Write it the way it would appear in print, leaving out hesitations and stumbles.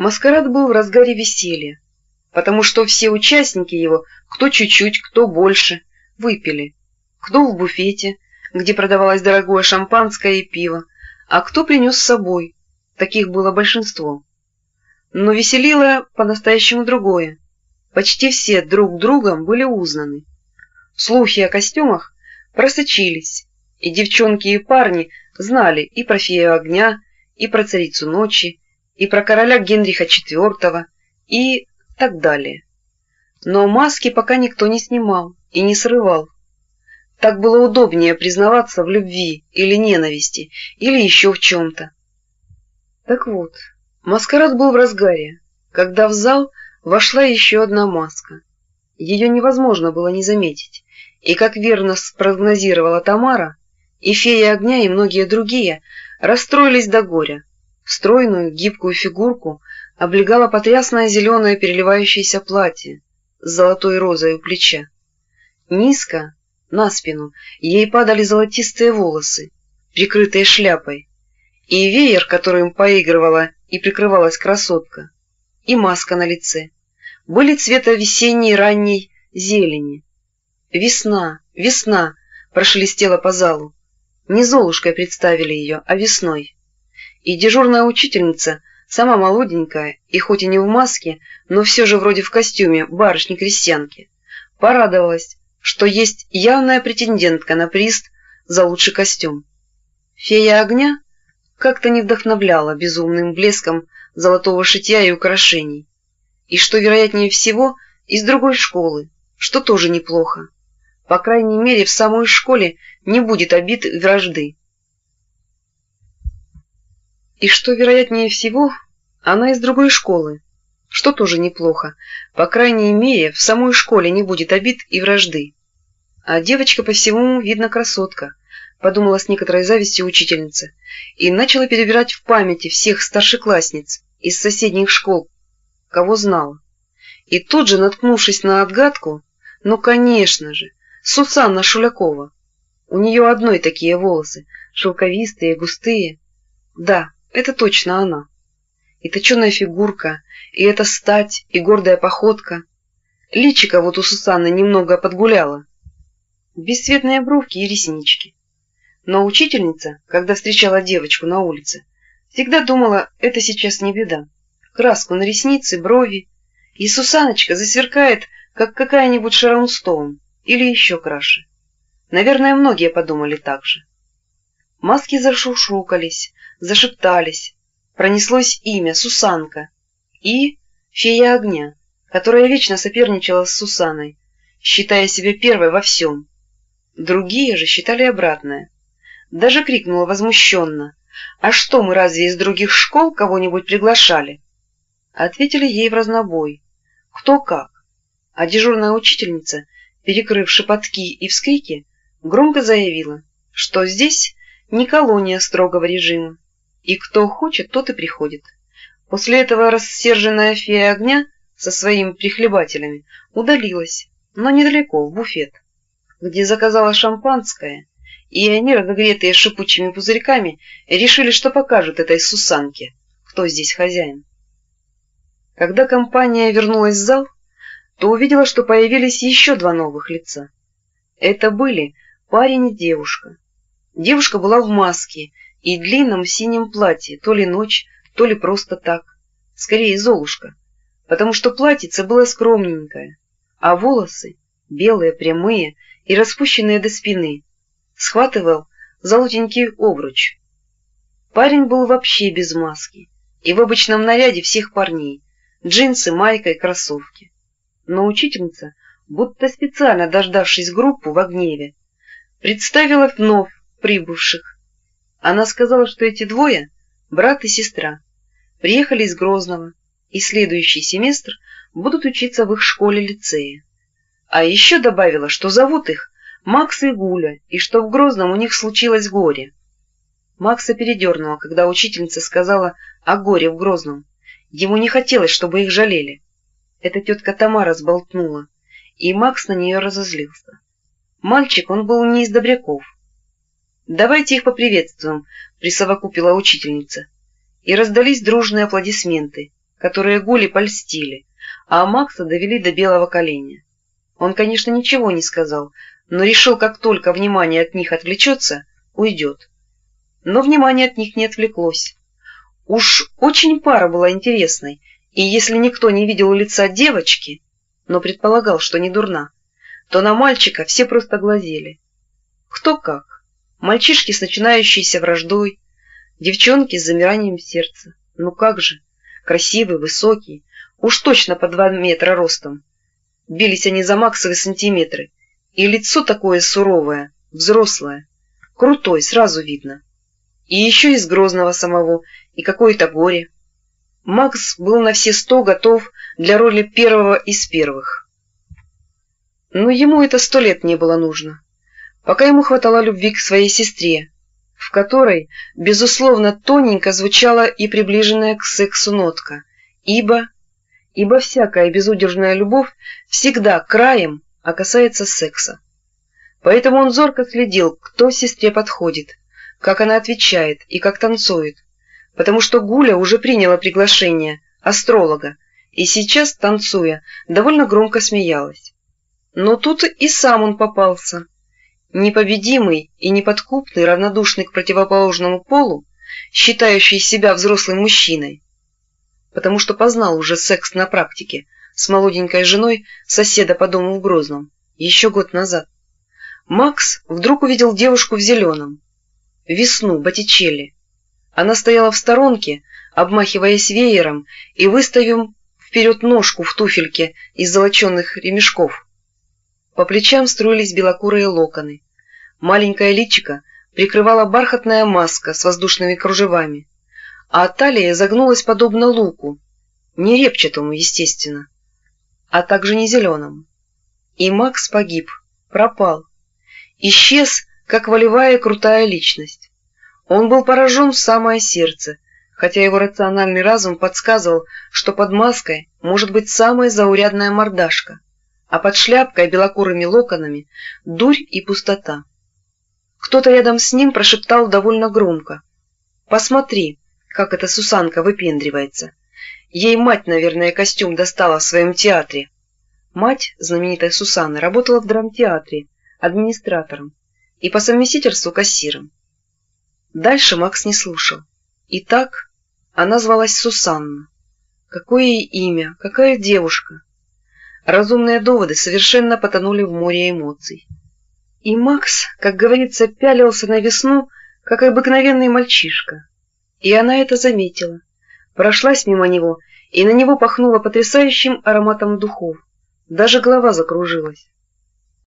Маскарад был в разгаре веселья, потому что все участники его, кто чуть-чуть, кто больше, выпили. Кто в буфете, где продавалось дорогое шампанское и пиво, а кто принес с собой. Таких было большинство. Но веселило по-настоящему другое. Почти все друг другом были узнаны. Слухи о костюмах просочились, и девчонки и парни знали и про фею огня, и про царицу ночи, и про короля Генриха IV, и так далее. Но маски пока никто не снимал и не срывал. Так было удобнее признаваться в любви или ненависти, или еще в чем-то. Так вот, маскарад был в разгаре, когда в зал вошла еще одна маска. Ее невозможно было не заметить, и, как верно спрогнозировала Тамара, и фея огня, и многие другие расстроились до горя. Стройную, гибкую фигурку облегало потрясное зеленое переливающееся платье с золотой розой у плеча. Низко, на спину, ей падали золотистые волосы, прикрытые шляпой, и веер, которым поигрывала и прикрывалась красотка, и маска на лице, были цвета весенней ранней зелени. «Весна, весна!» прошелестела по залу. Не Золушкой представили ее, а весной. И дежурная учительница, сама молоденькая, и хоть и не в маске, но все же вроде в костюме барышни-крестьянки, порадовалась, что есть явная претендентка на приз за лучший костюм. Фея огня как-то не вдохновляла безумным блеском золотого шитья и украшений, и, что вероятнее всего, из другой школы, что тоже неплохо. По крайней мере, в самой школе не будет обид и вражды. И что, вероятнее всего, она из другой школы, что тоже неплохо. По крайней мере, в самой школе не будет обид и вражды. А девочка по всему, видно, красотка, подумала с некоторой завистью учительница, и начала перебирать в памяти всех старшеклассниц из соседних школ, кого знала. И тут же, наткнувшись на отгадку, ну, конечно же, Сусанна Шулякова. У нее одной такие волосы, шелковистые, густые. Да, это точно она. И точеная фигурка, и эта стать, и гордая походка. Личико вот у Сусанны немного подгуляло. Бесцветные бровки и реснички. Но учительница, когда встречала девочку на улице, всегда думала, это сейчас не беда. Краску на ресницы, брови, и Сусаночка засверкает, как какая-нибудь Шерон Стоун, или еще краше. Наверное, многие подумали так же. Маски зашушукались, зашептались, пронеслось имя Сусанка и фея огня, которая вечно соперничала с Сусанной, считая себя первой во всем. Другие же считали обратное. Даже крикнула возмущенно: «А что, мы разве из других школ кого-нибудь приглашали?» Ответили ей вразнобой. Кто как. А дежурная учительница, перекрыв шепотки и вскрики, громко заявила, что здесь не колония строгого режима, и кто хочет, тот и приходит. После этого рассерженная фея огня со своими прихлебателями удалилась, но недалеко, в буфет, где заказала шампанское, и они, разогретые шипучими пузырьками, решили, что покажут этой Сусанке, кто здесь хозяин. Когда компания вернулась в зал, то увидела, что появились еще два новых лица. Это были парень и девушка. Девушка была в маске и длинном синем платье, то ли ночь, то ли просто так, скорее Золушка, потому что платьице было скромненькое, а волосы, белые, прямые и распущенные до спины, схватывал золотенький обруч. Парень был вообще без маски и в обычном наряде всех парней, джинсы, майка и кроссовки. Но учительница, будто специально дождавшись группу в гневе, представила вновь прибывших. Она сказала, что эти двое, брат и сестра, приехали из Грозного и следующий семестр будут учиться в их школе-лицее. А еще добавила, что зовут их Макс и Гуля, и что в Грозном у них случилось горе. Макса передернула, когда учительница сказала о горе в Грозном. Ему не хотелось, чтобы их жалели. Эта тетка Тамара сболтнула, и Макс на нее разозлился. Мальчик, он был не из добряков. «Давайте их поприветствуем», — присовокупила учительница. И раздались дружные аплодисменты, которые Гуле польстили, а Макса довели до белого коленя. Он, конечно, ничего не сказал, но решил, как только внимание от них отвлечется, уйдет. Но внимание от них не отвлеклось. Уж очень пара была интересной, и если никто не видел лица девочки, но предполагал, что не дурна, то на мальчика все просто глазели. Кто как. Мальчишки с начинающейся враждой, девчонки с замиранием сердца. Ну как же, красивый, высокий, уж точно по 2 метра ростом. Бились они за Максовы сантиметры, и лицо такое суровое, взрослое, крутой, сразу видно. И еще из Грозного самого, и какое-то горе. Макс был на все 100 готов для роли первого из первых. Но ему это 100 лет не было нужно. Пока ему хватало любви к своей сестре, в которой, безусловно, тоненько звучала и приближенная к сексу нотка, ибо всякая безудержная любовь всегда краем, а касается секса. Поэтому он зорко следил, кто сестре подходит, как она отвечает и как танцует, потому что Гуля уже приняла приглашение астролога и сейчас, танцуя, довольно громко смеялась. Но тут и сам он попался. Непобедимый и неподкупный, равнодушный к противоположному полу, считающий себя взрослым мужчиной, потому что познал уже секс на практике с молоденькой женой соседа по дому в Грозном еще год назад. Макс вдруг увидел девушку в зеленом, Весну Боттичелли. Она стояла в сторонке, обмахиваясь веером и выставив вперед ножку в туфельке из золоченых ремешков. По плечам струились белокурые локоны. Маленькое личико прикрывала бархатная маска с воздушными кружевами, а талия загнулась подобно луку, не репчатому, естественно, а также не зеленому. И Макс погиб, пропал, исчез, как волевая крутая личность. Он был поражен в самое сердце, хотя его рациональный разум подсказывал, что под маской может быть самая заурядная мордашка, а под шляпкой белокурыми локонами дурь и пустота. Кто-то рядом с ним прошептал довольно громко: «Посмотри, как эта Сусанка выпендривается. Ей мать, наверное, костюм достала в своем театре». Мать знаменитой Сусанны работала в драмтеатре администратором и по совместительству кассиром. Дальше Макс не слушал. Итак, она звалась Сусанна. Какое ей имя, какая девушка! Разумные доводы совершенно потонули в море эмоций. И Макс, как говорится, пялился на Весну, как обыкновенный мальчишка. И она это заметила, прошлась мимо него, и на него пахнуло потрясающим ароматом духов. Даже голова закружилась.